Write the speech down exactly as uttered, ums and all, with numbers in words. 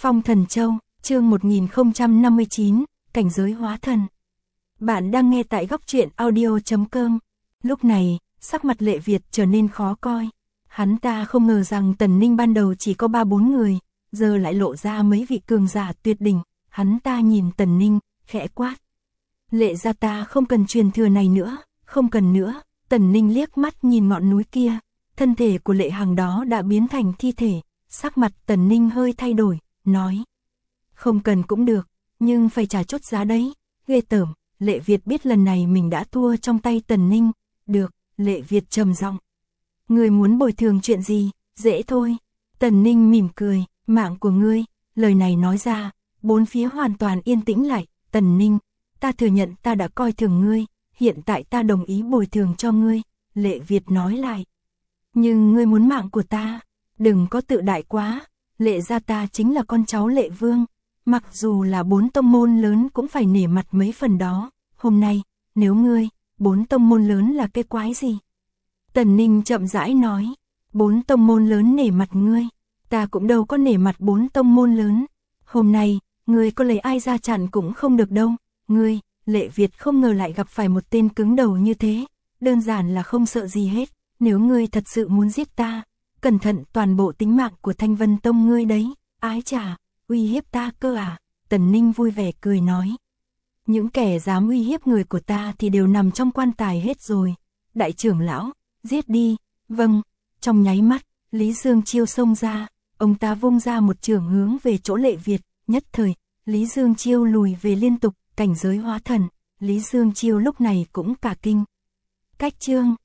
Phong Thần Châu, chương một nghìn không trăm năm mươi chín, cảnh giới hóa thần. Bạn đang nghe tại góc truyện audio chấm com. Lúc này, sắc mặt Lệ Việt trở nên khó coi. Hắn ta không ngờ rằng Tần Ninh ban đầu chỉ có ba bốn người, giờ lại lộ ra mấy vị cường giả tuyệt đỉnh. Hắn ta nhìn Tần Ninh, khẽ quát. Lệ gia ta không cần truyền thừa này nữa, không cần nữa. Tần Ninh liếc mắt nhìn ngọn núi kia, thân thể của Lệ Hằng đó đã biến thành thi thể. Sắc mặt Tần Ninh hơi thay đổi, nói. Không cần cũng được, nhưng phải trả chút giá đấy. Ghê tởm, Lệ Việt biết lần này mình đã thua trong tay Tần Ninh. Được, Lệ Việt trầm giọng. Ngươi muốn bồi thường chuyện gì, dễ thôi. Tần Ninh mỉm cười, mạng của ngươi. Lời này nói ra, bốn phía hoàn toàn yên tĩnh lại. Tần Ninh, ta thừa nhận ta đã coi thường ngươi, hiện tại ta đồng ý bồi thường cho ngươi. Lệ Việt nói lại. Nhưng ngươi muốn mạng của ta, đừng có tự đại quá. Lệ gia ta chính là con cháu Lệ Vương, mặc dù là bốn tông môn lớn cũng phải nể mặt mấy phần đó. Hôm nay, nếu ngươi, bốn tông môn lớn là cái quái gì? Tần Ninh chậm rãi nói, bốn tông môn lớn nể mặt ngươi, ta cũng đâu có nể mặt bốn tông môn lớn. Hôm nay, ngươi có lấy ai ra chặn cũng không được đâu. Ngươi, Lệ Việt không ngờ lại gặp phải một tên cứng đầu như thế, đơn giản là không sợ gì hết. Nếu ngươi thật sự muốn giết ta, cẩn thận toàn bộ tính mạng của Thanh Vân Tông ngươi đấy. Ái chà, uy hiếp ta cơ à? Tần Ninh vui vẻ cười nói. Những kẻ dám uy hiếp người của ta thì đều nằm trong quan tài hết rồi. Đại trưởng lão, giết đi. Vâng. Trong nháy mắt, Lý Dương Chiêu xông ra, ông ta vung ra một chưởng hướng về chỗ Lệ Việt. Nhất thời, Lý Dương Chiêu lùi về liên tục, cảnh giới hóa thần. Lý Dương Chiêu lúc này cũng cả kinh. Cách chương